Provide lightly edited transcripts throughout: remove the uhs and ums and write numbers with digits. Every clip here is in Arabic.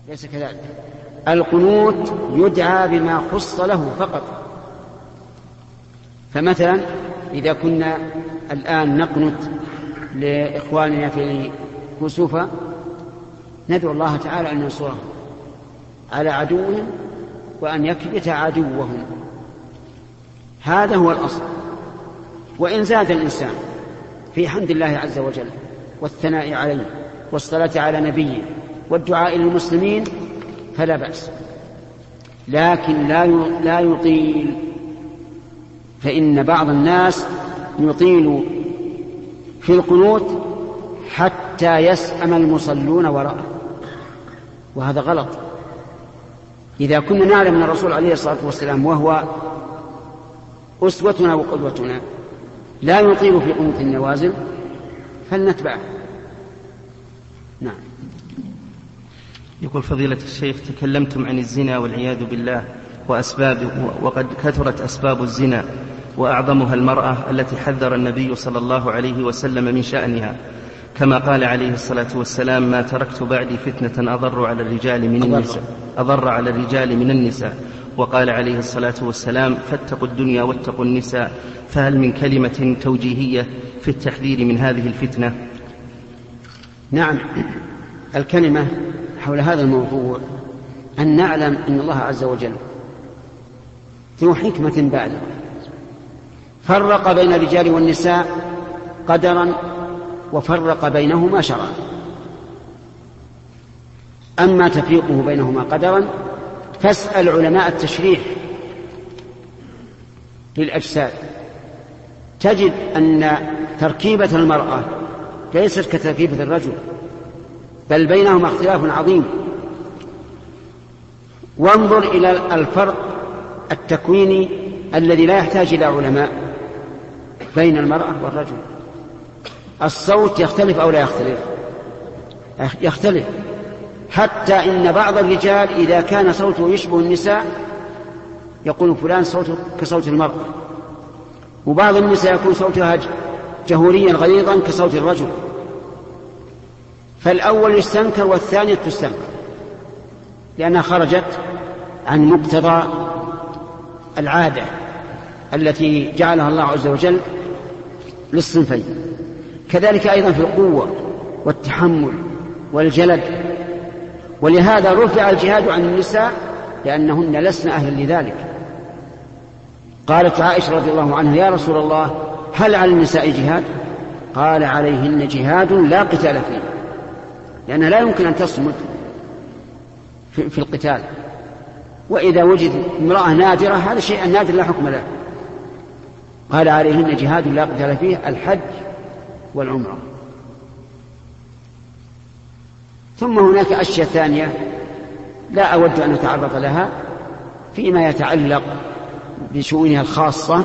ليس كذلك. القنوت يدعى بما خص له فقط. فمثلا إذا كنا الآن نقنت لإخواننا في كسوفة ندعو الله تعالى أن ينصرهم على عدوهم وأن يكبت عدوهم، هذا هو الأصل. وإن زاد الإنسان في حمد الله عز وجل والثناء عليه والصلاة على نبيه والدعاء للمسلمين فلا بأس، لكن لا يطيل، فإن بعض الناس يطيل في القنوت حتى يسأم المصلون وراءه، وهذا غلط. إذا كنا نعلم من الرسول عليه الصلاة والسلام وهو أسوتنا وقدوتنا لا يطيل في قنوت النوازل فلنتبعه. نعم. يقول فضيلة الشيخ: تكلمتم عن الزنا والعياذ بالله وأسبابه، وقد كثرت أسباب الزنا وأعظمها المرأة التي حذر النبي صلى الله عليه وسلم من شأنها، كما قال عليه الصلاة والسلام: ما تركت بعدي فتنة أضر على الرجال من النساء. وقال عليه الصلاة والسلام: فاتقوا الدنيا واتقوا النساء. فهل من كلمة توجيهية في التحذير من هذه الفتنة؟ نعم، الكلمة حول هذا الموضوع أن نعلم أن الله عز وجل ذو حكمة بالغة، فرق بين الرجال والنساء قدرا وفرق بينهما شرعا. أما تفريقه بينهما قدرا فاسأل علماء التشريح للأجساد تجد أن تركيبة المرأة ليست كتركيبة الرجل، بل بينهما اختلاف عظيم. وانظر إلى الفرق التكويني الذي لا يحتاج إلى علماء بين المرأة والرجل. الصوت يختلف أو لا يختلف؟ يختلف، حتى إن بعض الرجال إذا كان صوته يشبه النساء يقول فلان صوته كصوت المرأة، وبعض النساء يكون صوتها جهوريا غليظا كصوت الرجل، فالأول يستنكر والثانية تستنكر لأنها خرجت عن مقتضى العادة التي جعلها الله عز وجل للصنفين. كذلك أيضا في القوة والتحمل والجلد، ولهذا رفع الجهاد عن النساء لأنهن لسن أهلا لذلك. قالت عائشة رضي الله عنها: يا رسول الله هل على النساء جهاد؟ قال: عليهن جهاد لا قتال فيه، لأنها لا يمكن أن تصمد في القتال، وإذا وجد امرأة نادرة هذا شيء نادر لا حكم له. قال: عليهن جهاد لا قتال فيه، الحج والعمرة. ثم هناك أشياء ثانية لا أود أن أتعرض لها فيما يتعلق بشؤونها الخاصة.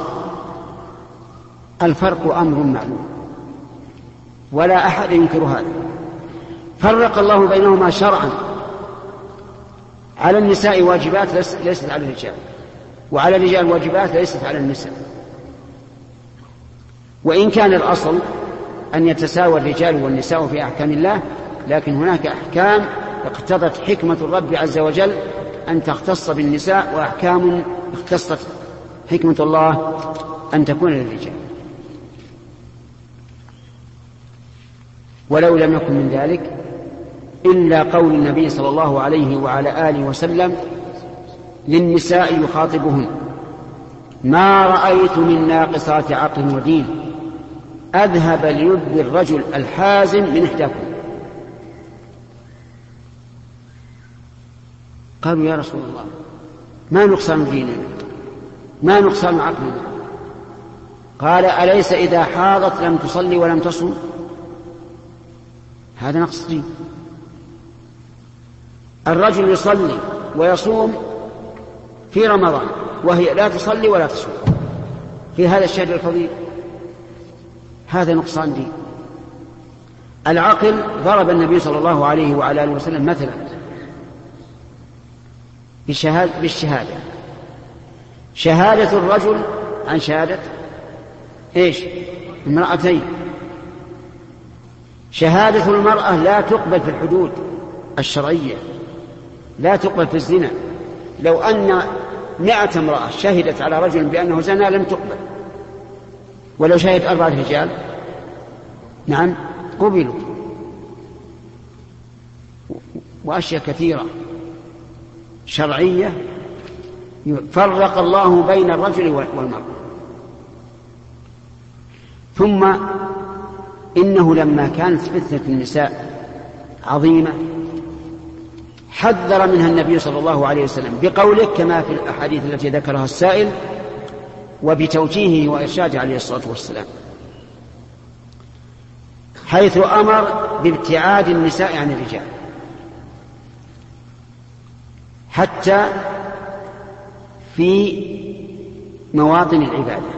الفرق أمر معلوم ولا أحد ينكر هذا. فرق الله بينهما شرعا، على النساء واجبات ليست على الرجال، وعلى الرجال واجبات ليست على النساء. وإن كان الأصل أن يتساوى الرجال والنساء في أحكام الله، لكن هناك أحكام اقتضت حكمة الرب عز وجل أن تختص بالنساء، وأحكام اختصت حكمة الله أن تكون للرجال. ولو لم يكن من ذلك إلا قول النبي صلى الله عليه وعلى آله وسلم للنساء يخاطبهن: ما رأيت من ناقصات عقل ودين أذهب ليد الرجل الحازم من إحداكم. قالوا: يا رسول الله ما نقصان ديننا، ما نقصان عقلنا؟ قال: أليس إذا حاضت لم تصلي ولم تصم؟ هذا نقص دين. الرجل يصلي ويصوم في رمضان وهي لا تصلي ولا تصوم في هذا الشهر الفضيل، هذا نقصان دين. العقل ضرب النبي صلى الله عليه وعلى آله وسلم مثلا بالشهادة، شهادة الرجل عن شهادة امرأتين. شهادة المرأة لا تقبل في الحدود الشرعية، لا تقبل في الزنا. لو أن 100 امرأة شهدت على رجل بأنه زنى لم تقبل، ولو شهد 4 رجال نعم قبلوا. وأشياء كثيرة شرعية فرق الله بين الرجل والمرأة. ثم إنه لما كانت فتنة النساء عظيمة حذر منها النبي صلى الله عليه وسلم بقوله كما في الأحاديث التي ذكرها السائل، وبتوجيهه وإرشاده عليه الصلاة والسلام، حيث أمر بابتعاد النساء عن الرجال حتى في مواطن العبادة.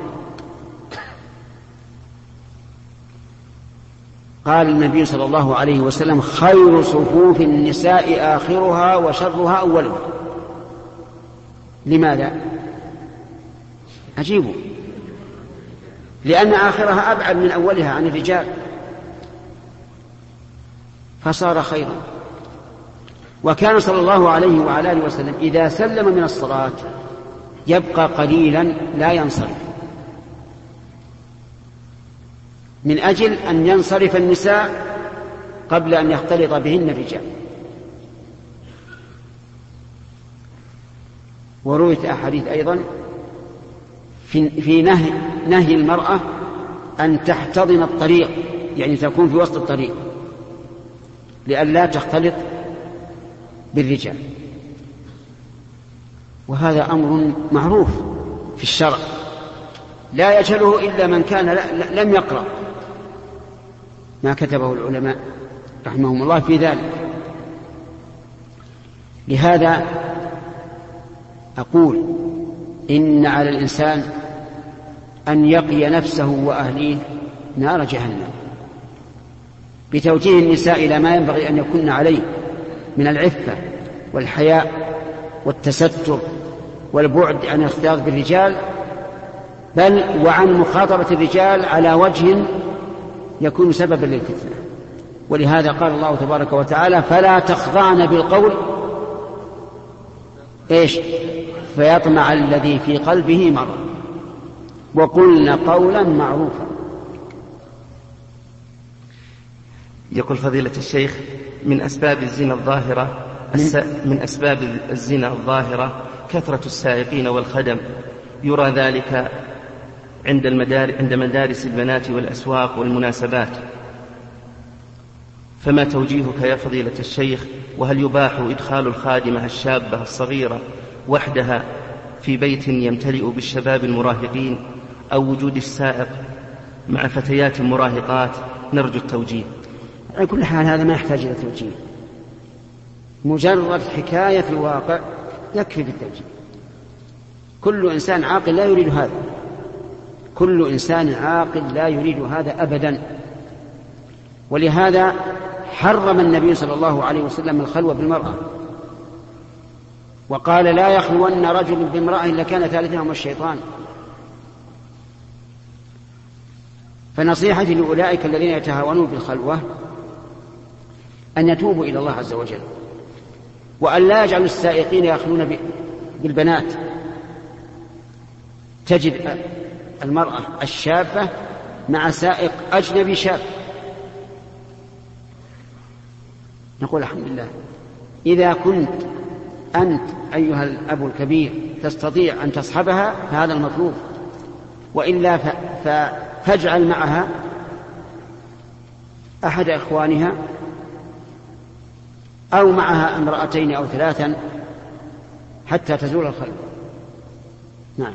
قال النبي صلى الله عليه وسلم خير صفوف النساء آخرها وشرها أولها. لماذا؟ أجيبوا. لأن آخرها أبعد من أولها عن الرجال فصار خيرا. وكان صلى الله عليه وعلى آله وسلم إذا سلم من الصلاة يبقى قليلا لا ينصرف، من أجل أن ينصرف النساء قبل أن يختلط بهن الرجال. ورويت أحاديث أيضا في نهي المرأة أن تحتضن الطريق، يعني تكون في وسط الطريق لئلا تختلط بالرجال. وهذا أمر معروف في الشرع لا يجهله إلا من كان لم يقرأ ما كتبه العلماء رحمهم الله في ذلك. لهذا أقول إن على الإنسان أن يقي نفسه وأهليه نار جهنم بتوجيه النساء إلى ما ينبغي أن يكون عليه من العفة والحياء والتستر والبعد عن الاختلاط بالرجال، بل وعن مخاطبة الرجال على وجه يكون سببا للفتنة. ولهذا قال الله تبارك وتعالى فلا تخضعن بالقول فيطمع الذي في قلبه مرض وقلن قولا معروفا. يقول فضيلة الشيخ من أسباب الزنا الظاهرة كثرة السائقين والخدم، يرى ذلك عند مدارس البنات والأسواق والمناسبات، فما توجيهك يا فضيلة الشيخ؟ وهل يباح إدخال الخادمة الشابة الصغيرة وحدها في بيت يمتلئ بالشباب المراهقين، أو وجود السائق مع فتيات مراهقات؟ نرجو التوجيه. على كل حال هذا ما يحتاج إلى توجيه، مجرد حكاية في الواقع يكفي بالتوجيه. كل إنسان عاقل لا يريد هذا، كل إنسان عاقل لا يريد هذا أبدا. ولهذا حرم النبي صلى الله عليه وسلم الخلوة بالمرأة، وقال لا يخلون رجل بامرأة إلا كان ثالثهما الشيطان. فنصيحتي لأولئك الذين يتهاونون بالخلوة أن يتوبوا إلى الله عز وجل، وأن لا يجعلوا السائقين يخلون بالبنات. تجد المرأة الشابة مع سائق أجنبي شاب، نقول الحمد لله. إذا كنت أنت أيها الأب الكبير تستطيع أن تصحبها فهذا المطلوب، وإلا فاجعل معها أحد إخوانها أو معها امرأتين أو 3 حتى تزول الخلوة. نعم.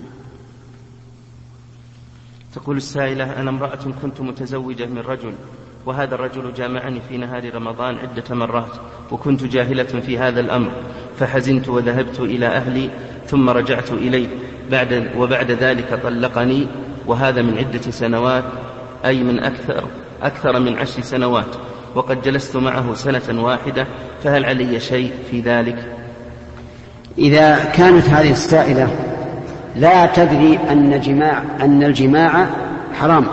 تقول السائلة أنا امرأة كنت متزوجة من رجل، وهذا الرجل جامعني في نهار رمضان عدة مرات، وكنت جاهلة في هذا الأمر، فحزنت وذهبت إلى أهلي ثم رجعت إليه وبعد ذلك طلقني، وهذا من عدة سنوات، أي من أكثر من 10 سنوات، وقد جلست معه 1 سنة، فهل علي شيء في ذلك؟ إذا كانت هذه السائلة لا تدري أن الجماع حرام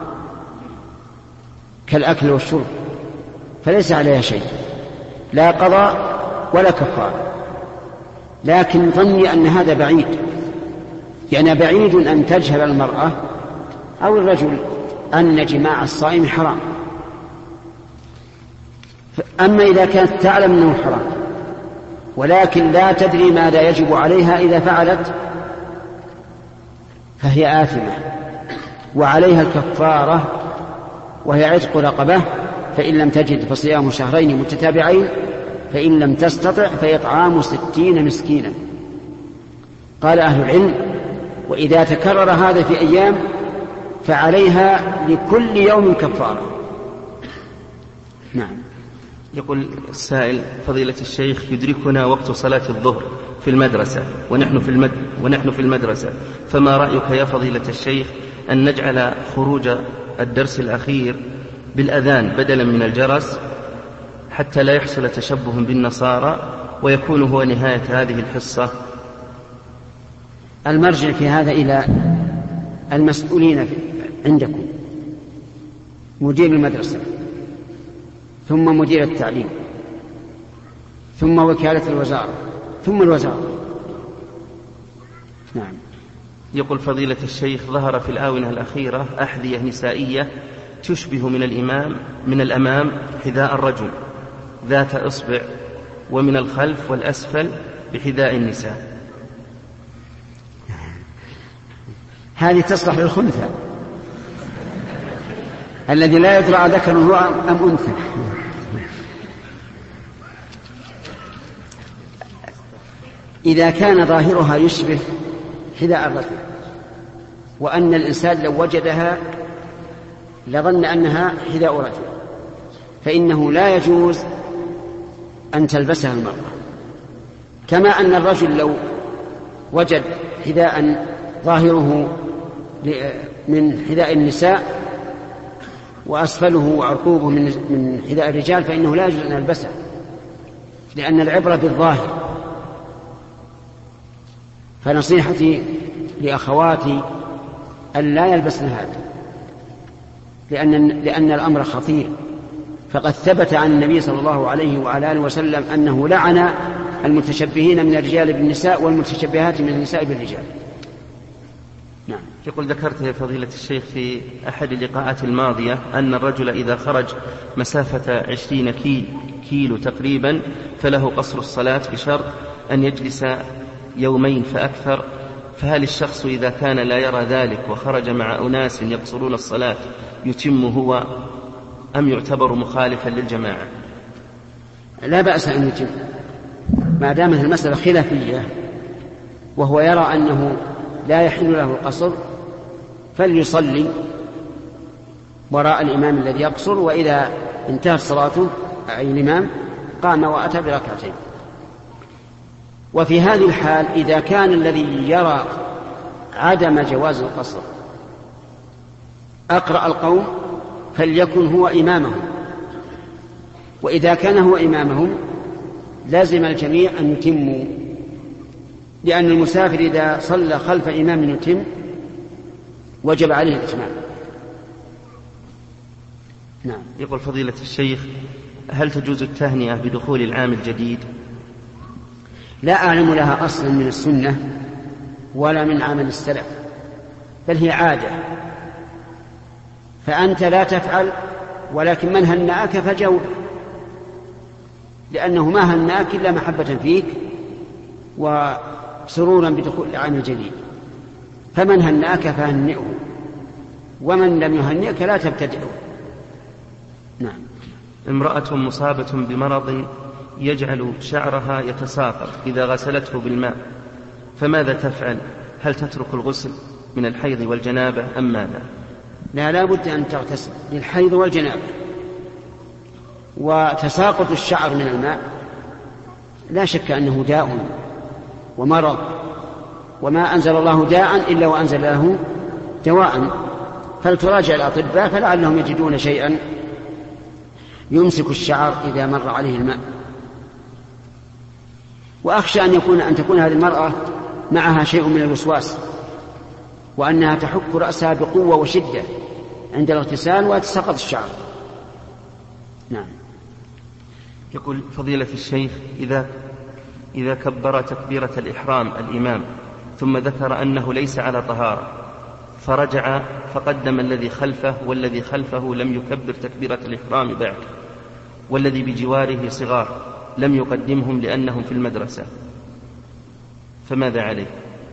كالأكل والشرب فليس عليها شيء، لا قضاء ولا كفارة، لكن ظني أن هذا بعيد، يعني بعيد أن تجهل المرأة أو الرجل أن جماع الصائم حرام. أما إذا كانت تعلم أنه حرام ولكن لا تدري ماذا يجب عليها إذا فعلت فهي آثمة، وعليها الكفارة وهي عتق رقبة، فإن لم تجد فصيام شهرين متتابعين، فإن لم تستطع فإطعام 60 مسكينا. قال أهل العلم: وإذا تكرر هذا في أيام فعليها لكل يوم كفارة. نعم. يقول السائل: فضيلة الشيخ، يدركنا وقت صلاة الظهر في المدرسة ونحن في المدرسة، فما رأيك يا فضيلة الشيخ أن نجعل خروج الدرس الأخير بالأذان بدلا من الجرس حتى لا يحصل تشبه بالنصارى ويكون هو نهاية هذه الحصة؟ المرجع في هذا إلى المسؤولين عندكم، مدير المدرسة ثم مدير التعليم ثم وكالة الوزارة ثم الوزارة. نعم. يقول فضيلة الشيخ: ظهر في الآونة الأخيرة أحذية نسائية تشبه من الأمام حذاء الرجل ذات إصبع، ومن الخلف والأسفل بحذاء النساء. هذه تصلح للخنثى الذي لا يدرى ذكر هو أم أنثى. إذا كان ظاهرها يشبه حذاء الرجل وأن الإنسان لو وجدها لظن أنها حذاء رجل، فإنه لا يجوز أن تلبسها المرأة، كما أن الرجل لو وجد حذاء ظاهره من حذاء النساء وأسفله وعرقوبه من حذاء الرجال فإنه لا يجوز أن يلبسه، لأن العبرة بالظاهر. فنصيحتي لأخواتي أن لا يلبسن هذا، لأن الأمر خطير، فقد ثبت عن النبي صلى الله عليه وعلى آله وسلم أنه لعن المتشبهين من الرجال بالنساء والمتشبهات من النساء بالرجال. نعم. يقول: ذكرت يا فضيلة الشيخ في أحد اللقاءات الماضية أن الرجل إذا خرج مسافة 20 كيلو تقريبا فله قصر الصلاة بشرط أن يجلس يومين فأكثر، فهل الشخص إذا كان لا يرى ذلك وخرج مع أناس يقصرون الصلاة يتم هو أم يعتبر مخالفا للجماعة؟ لا بأس أن يتم ما دامت المسألة خلافية وهو يرى أنه لا يحل له القصر، فليصلي وراء الإمام الذي يقصر، وإذا انتهت صلاته أي الإمام قام وأتى بركعتين. وفي هذه الحال إذا كان الذي يرى عدم جواز القصر أقرأ القوم فليكن هو إمامهم، وإذا كان هو إمامهم لازم الجميع أن يتموا، لأن المسافر إذا صلى خلف إمام يتم وجب عليه الإتمام. نعم. يقول فضيلة الشيخ: هل تجوز التهنئة بدخول العام الجديد؟ لا أعلم لها أصلا من السنة ولا من عمل السلف، بل هي عادة، فأنت لا تفعل، ولكن من هنأك فجور، لأنه ما هنأك إلا محبة فيك وسرورا بدخول العام الجديد، فمن هنأك فهنئه، ومن لم يهنئك لا تبتدئه. نعم. امرأة مصابة بمرض يجعل شعرها يتساقط إذا غسلته بالماء، فماذا تفعل؟ هل تترك الغسل من الحيض والجنابة أم ماذا؟ لا بد أن تغتسل للحيض والجنابة. وتساقط الشعر من الماء لا شك أنه داء ومرض، وما أنزل الله داء إلا وأنزل له دواء، فلتراجع الأطباء فلعلهم يجدون شيئا يمسك الشعر إذا مر عليه الماء. وأخشى أن تكون هذه المرأة معها شيء من الوسواس، وأنها تحك رأسها بقوة وشدة عند الاغتسال ويتساقط الشعر. نعم. يقول فضيلة الشيخ: إذا كبر تكبيرة الإحرام الإمام ثم ذكر أنه ليس على طهارة فرجع فقدم الذي خلفه، والذي خلفه لم يكبر تكبيرة الإحرام بعد، والذي بجواره صغار لم يقدمهم لأنهم في المدرسة، فماذا عليه؟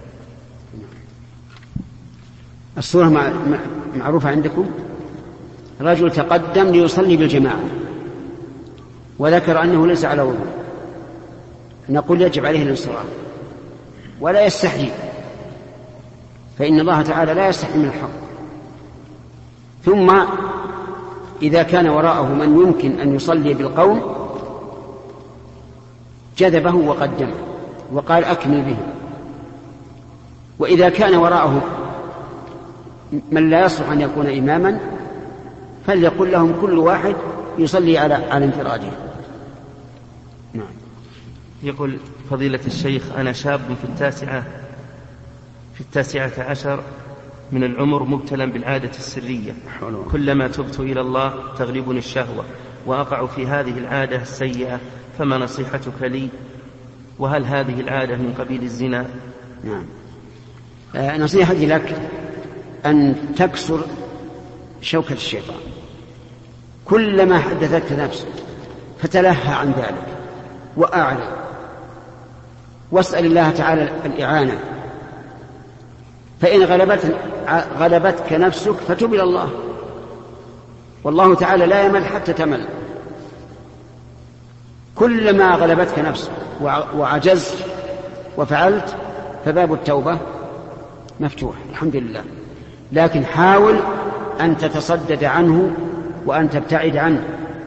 الصورة معروفة عندكم. رجل تقدم ليصلي بالجماعة وذكر أنه ليس على وضوء، نقول يجب عليه الانصراف ولا يستحيي، فإن الله تعالى لا يستحي من الحق. ثم إذا كان وراءه من يمكن أن يصلي بالقوم جذبه وقدمه وقال أكمل به. وإذا كان وراءه من لا يصلح أن يكون إماما فليقل لهم كل واحد يصلي على انفراده. نعم. يقول فضيلة الشيخ: أنا شاب في التاسعة عشر من العمر مبتلى بالعادة السرية، كلما تبت إلى الله تغلبني الشهوة وأقع في هذه العادة السيئة، فما نصيحتك لي؟ وهل هذه العادة من قبيل الزنا؟ نعم. نصيحتي لك أن تكسر شوكة الشيطان. كلما حدثتك نفسك فتلهى عن ذلك وأعلم، واسأل الله تعالى الإعانة، فإن غلبتك نفسك فتب إلى الله، والله تعالى لا يمل حتى تمل. كلما غلبتك نفسك وعجزت وفعلت فباب التوبة مفتوح الحمد لله، لكن حاول أن تتصدد عنه وأن تبتعد عنه.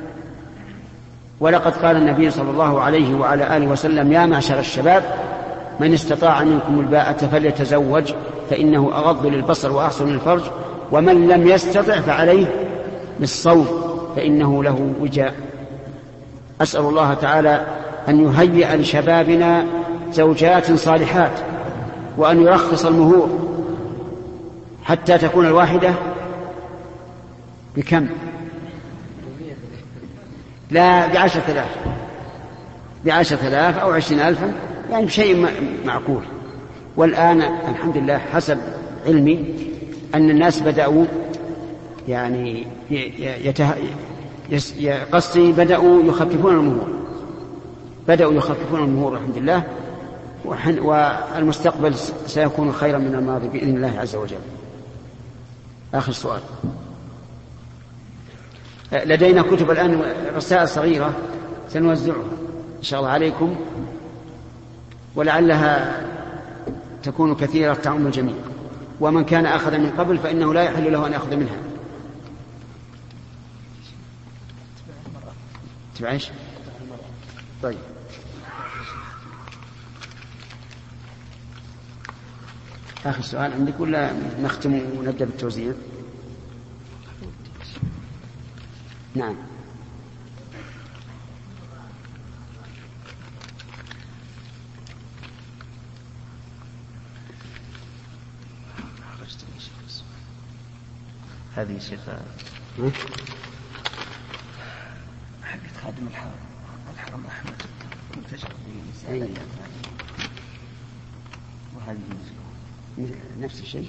ولقد قال النبي صلى الله عليه وعلى آله وسلم: يا معشر الشباب من استطاع منكم الباءة فليتزوج فإنه أغض للبصر وأحسن للفرج، ومن لم يستطع فعليه بالصوم فإنه له وجاء. أسأل الله تعالى أن يهيئ لشبابنا زوجات صالحات، وأن يرخص المهور حتى تكون الواحدة بكم؟ لا ب10,000 أو 20,000، يعني بشيء معقول. والآن الحمد لله حسب علمي أن الناس بدأوا يعني بدأوا يخففون المهور الحمد لله، والمستقبل سيكون خيرا من الماضي بإذن الله عز وجل. آخر سؤال. لدينا كتب الآن، رسائل صغيرة سنوزعها إن شاء الله عليكم، ولعلها تكون كثيرة تعم الجميع، ومن كان أخذ من قبل فإنه لا يحل له أن يأخذ منها. تبعيش؟ طيب. آخر سؤال عندك ولا نختم ونبدأ بالتوزيع؟ نعم. هذه شيخة حقت خادم الحرم أحمد منتشر به، وهذه نفس الشيء.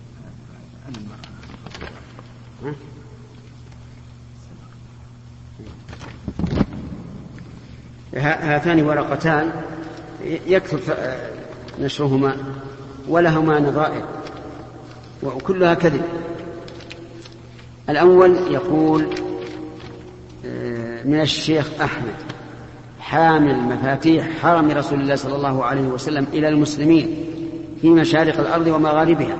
هاتان ورقتان يكثر نشرهما ولهما نظائر وكلها كذب. الأول يقول: من الشيخ أحمد حامل مفاتيح حرم رسول الله صلى الله عليه وسلم إلى المسلمين في مشارق الأرض ومغاربها.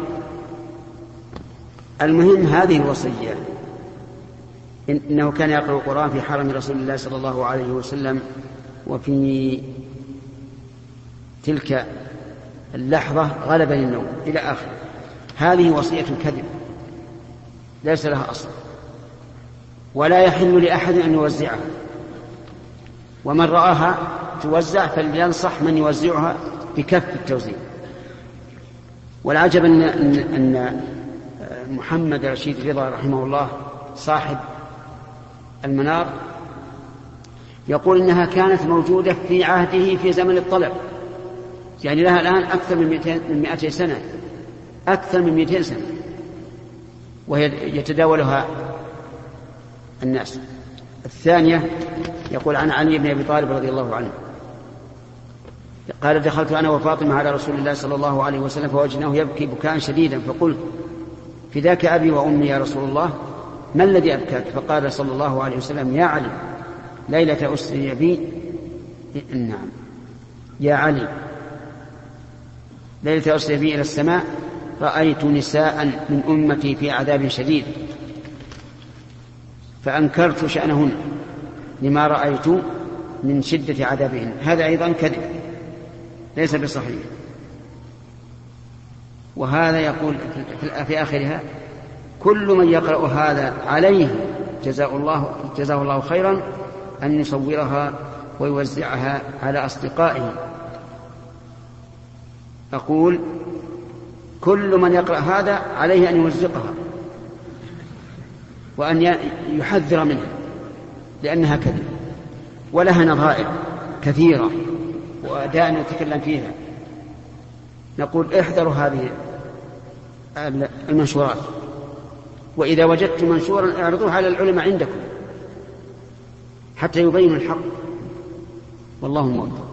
المهم هذه الوصية: إنه كان يقرأ القرآن في حرم رسول الله صلى الله عليه وسلم، وفي تلك اللحظة غلبني النوم إلى آخره. هذه وصية كذب ليس لها أصل، ولا يحل لأحد أن يوزعها، ومن رآها توزع فلينصح من يوزعها بكف التوزيع. والعجب أن محمد رشيد رضا رحمه الله صاحب المنار يقول إنها كانت موجودة في عهده في زمن الطلب، يعني لها الآن أكثر من 200 سنة، أكثر من 200 سنة، وهي يتداولها الناس. الثانية يقول عن علي بن أبي طالب رضي الله عنه قال دخلت أنا وفاطمة على رسول الله صلى الله عليه وسلم فوجدناه يبكي بكاء شديدا، فقلت فداك أبي وأمي يا رسول الله، ما الذي أبكاك؟ فقال صلى الله عليه وسلم يا علي ليلة أسري بي، نعم يا علي ليلة أسري بي إلى السماء رأيت نساء من أمتي في عذاب شديد فأنكرت شأنهن لما رأيت من شدة عذابهن. هذا أيضا كذب ليس بصحيح. وهذا يقول في آخرها كل من يقرأ هذا عليه جزاه الله خيرا أن يصورها ويوزعها على أصدقائه. أقول كل من يقرأ هذا عليه أن يوزقها وأن يحذر منها لأنها كذب ولها نظائر كثيرة ودائما نتكلم فيها. نقول احذروا هذه المنشورات، وإذا وجدت منشورا اعرضوه على العلماء عندكم حتى يبينوا الحق، والله موفق.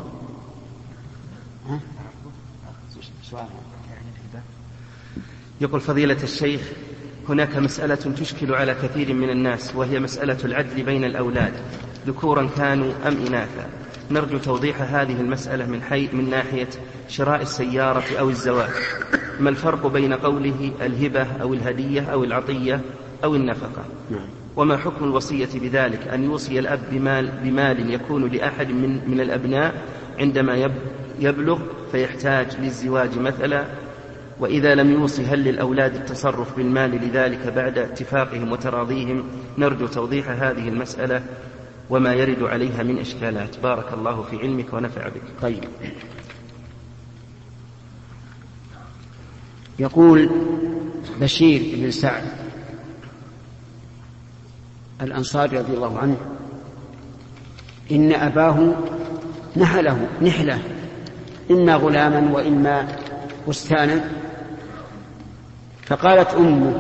يقول فضيلة الشيخ هناك مسألة تشكل على كثير من الناس، وهي مسألة العدل بين الأولاد ذكورا كانوا أم إناثا. نرجو توضيح هذه المسألة من ناحية شراء السيارة أو الزواج. ما الفرق بين قوله الهبة أو الهدية أو العطية أو النفقة؟ وما حكم الوصية بذلك، أن يوصي الأب بمال يكون لأحد من الأبناء عندما يبلغ فيحتاج للزواج مثلا، وإذا لم يوصي هل للأولاد التصرف بالمال لذلك بعد اتفاقهم وتراضيهم؟ نرجو توضيح هذه المسألة وما يرد عليها من إشكالات. بارك الله في علمك ونفع بك. طيب، يقول بشير بن سعد الأنصاري رضي الله عنه إن أباه نحله نحلة إما غلاما وإما بستانا، فقالت أمه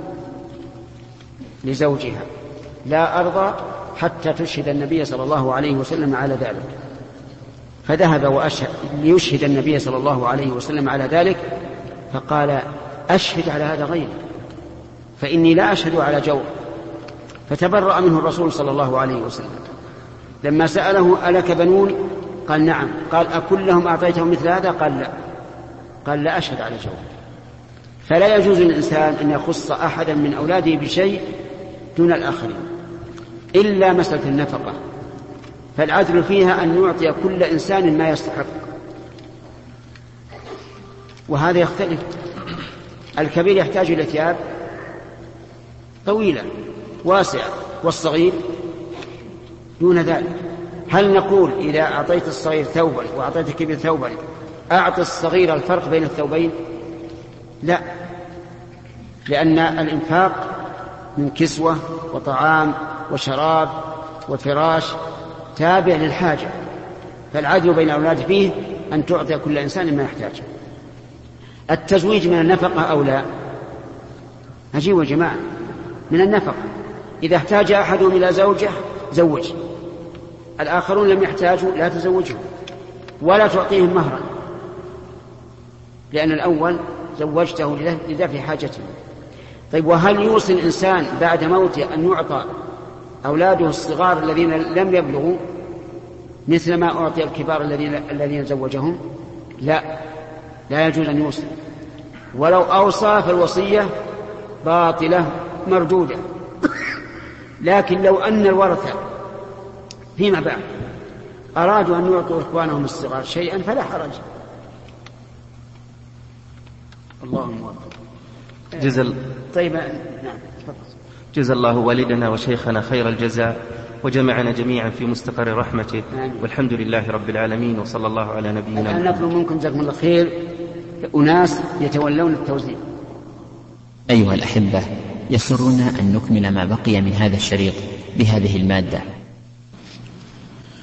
لزوجها لا أرضى حتى تشهد النبي صلى الله عليه وسلم على ذلك، فذهب ليشهد النبي صلى الله عليه وسلم على ذلك، فقال أشهد على هذا غيري فإني لا أشهد على جور، فتبرأ منه الرسول صلى الله عليه وسلم. لما سأله ألك بنون؟ قال نعم. قال أكلهم أعطيتهم مثل هذا؟ قال لا. قال لا أشهد على جور. فلا يجوز للإنسان أن يخص أحدا من أولاده بشيء دون الآخرين إلا مسألة النفقة، فالعدل فيها أن يعطي كل إنسان ما يستحق، وهذا يختلف. الكبير يحتاج إلى ثياب طويلة واسعة والصغير دون ذلك. هل نقول إذا أعطيت الصغير ثوبا وأعطيت الكبير ثوبا أعطي الصغير الفرق بين الثوبين؟ لا، لأن الإنفاق من كسوة وطعام وشراب وفراش تابع للحاجة، فالعدل بين الأولاد فيه أن تعطي كل إنسان ما يحتاج. التزويج من النفقة أو لا؟ أجيبوا يا جماعة، من النفقة. إذا احتاج أحدهم إلى زوجة زوج، الآخرون لم يحتاجوا لا تزوجهم ولا تعطيهم مهرا، لأن الأول زوجته لدفع حاجته. طيب، وهل يوصي الإنسان بعد موته أن يعطى أولاده الصغار الذين لم يبلغوا مثل ما أعطي الكبار الذين زوجهم؟ لا، لا يجوز أن يوصي، ولو أوصى فالوصية باطلة مردودة. لكن لو أن الورثة فيما بعد أرادوا أن يعطوا إخوانهم الصغار شيئا فلا حرج. اللهم طيب، نعم. جزا الله والدنا وشيخنا خير الجزاء، وجمعنا جميعا في مستقر رحمته، والحمد لله رب العالمين، وصلى الله على نبينا محمد. نطلب منكم جزاكم الله خير أناس يتولون التوزيع. أيها الأحبة، يسرنا أن نكمل ما بقي من هذا الشريط بهذه المادة.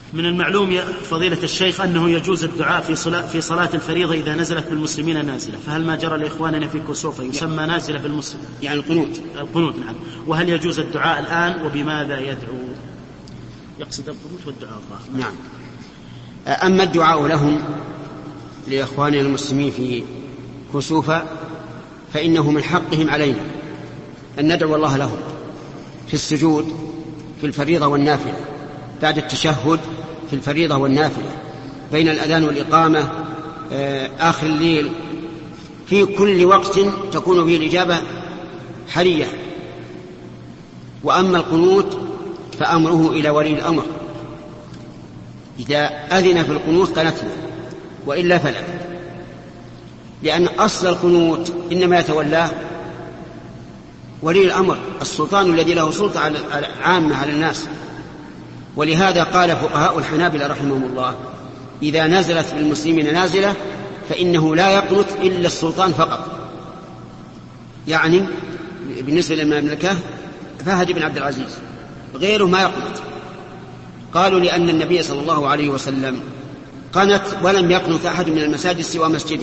من المعلوم يا فضيلة الشيخ أنه يجوز الدعاء في صلاة الفريضة إذا نزلت بالمسلمين نازلة، فهل ما جرى لإخواننا في كوسوفا يسمى نازلة بالمسلمين؟ يعني القنوت نعم. وهل يجوز الدعاء الآن وبماذا يدعو؟ يقصد القنوت والدعاء الله. نعم. أما الدعاء لهم لإخواننا المسلمين في كوسوفا فإنه من حقهم علينا أن ندعو الله لهم في السجود في الفريضة والنافلة، بعد التشهد في الفريضة والنافلة، بين الأذان والإقامة، آخر الليل، في كل وقت تكون فيه الإجابة حرية. وأما القنوت فأمره إلى ولي الأمر، إذا أذن في القنوت قنتنا، وإلا فلا، لأن أصل القنوت إنما يتولاه ولي الأمر، السلطان الذي له سلطة عامة على الناس. ولهذا قال فقهاء الحنابلة رحمهم الله إذا نزلت بالمسلمين نازلة فإنه لا يقنت إلا السلطان فقط، يعني بالنسبة للمملكة فهد بن عبد العزيز، غيره ما يقنت. قالوا لأن النبي صلى الله عليه وسلم قنت ولم يقنت أحد من المساجد سوى مسجده،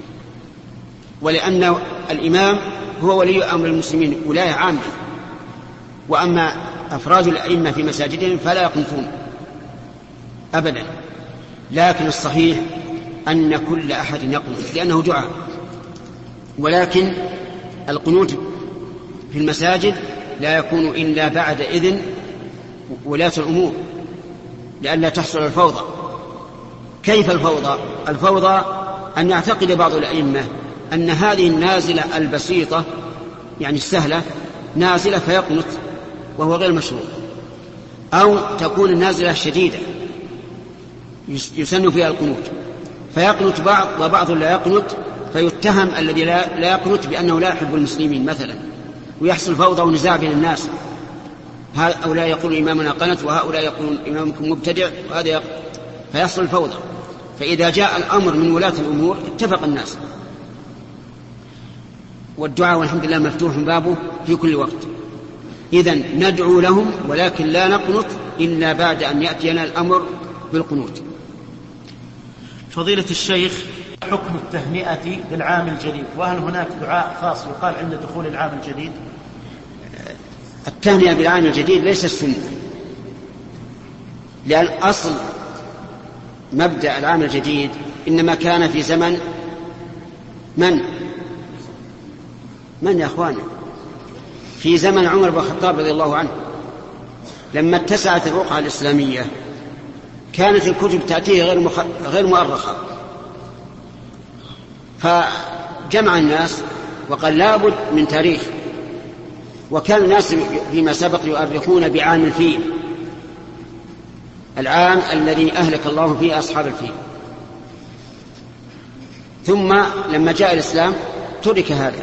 ولأن الإمام هو ولي أمر المسلمين ولاية عامة، وأما أفراد الأئمة في مساجدهم فلا يقنتون أبدا. لكن الصحيح أن كل أحد يقنت لأنه دعاء، ولكن القنوت في المساجد لا يكون إلا بعد إذن ولاة الأمور لئلا تحصل الفوضى. كيف الفوضى؟ الفوضى أن يعتقد بعض الأئمة أن هذه النازلة البسيطة يعني السهلة نازلة فيقنت وهو غير مشروع، أو تكون النازلة شديدة يسن فيها القنوت فيقنت بعض وبعض لا يقنت، فيتهم الذي لا يقنت بأنه لا يحب المسلمين مثلا، ويحصل فوضى ونزاع بين الناس، هؤلاء يقول إمامنا قنت وهؤلاء يقولون إمامكم مبتدع وهذا فيحصل الفوضى. فإذا جاء الأمر من ولاة الأمور اتفق الناس، والدعاء والحمد لله مفتوح بابه في كل وقت. إذن ندعو لهم ولكن لا نقنط إلا بعد أن يأتينا الأمر بالقنوت. فضيلة الشيخ، حكم التهنئة بالعام الجديد، وهل هناك دعاء خاص يقال عند دخول العام الجديد؟ التهنئة بالعام الجديد ليس السنة، لأن أصل مبدأ العام الجديد إنما كان في زمن من يا أخوانا؟ في زمن عمر بن الخطاب رضي الله عنه، لما اتسعت الرقعة الإسلامية كانت الكتب تأتيه غير مؤرخة، فجمع الناس وقال لابد من تاريخ. وكان الناس فيما سبق يؤرخون بعام الفيل، العام الذي أهلك الله فيه أصحاب الفيل. ثم لما جاء الإسلام ترك هذا،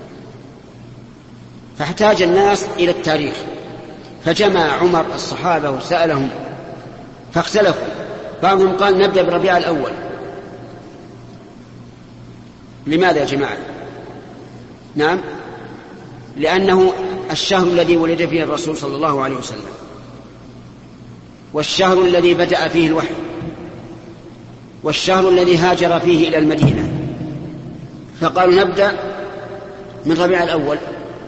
فاحتاج الناس إلى التاريخ، فجمع عمر الصحابة وسألهم فاختلفوا. بعضهم قال نبدأ بربيع الأول. لماذا يا جماعة؟ نعم، لأنه الشهر الذي ولد فيه الرسول صلى الله عليه وسلم، والشهر الذي بدأ فيه الوحي، والشهر الذي هاجر فيه إلى المدينة، فقالوا نبدأ من ربيع الأول.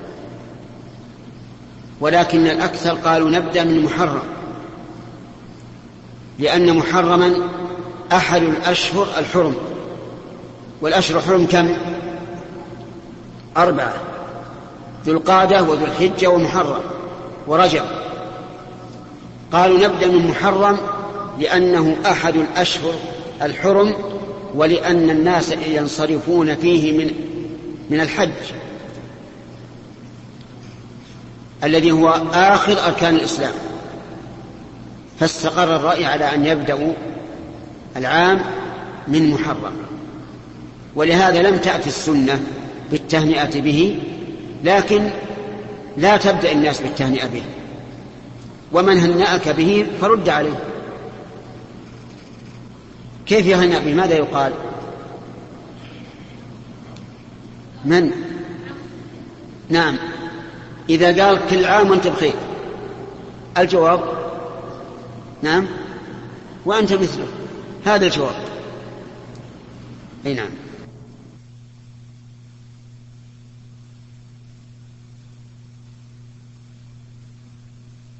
ولكن الأكثر قالوا نبدأ من محرم، لأن محرما أحد الأشهر الحرم، والأشهر الحرم كم؟ 4، ذو القعدة وذو الحجة ومحرم ورجب. قالوا نبدأ من محرم لأنه أحد الأشهر الحرم، ولأن الناس ينصرفون فيه من الحج الذي هو آخر أركان الإسلام. فاستقر الرأي على أن يبدأوا العام من محرم، ولهذا لم تأتي السنة بالتهنئة به، لكن لا تبدأ الناس بالتهنئة به، ومن هنأك به فرد عليه. كيف يهنأ به؟ ماذا يقال؟ من؟ نعم، إذا قال كل عام وأنت بخير، الجواب نعم وأنت مثله. هذا الجواب. أي نعم.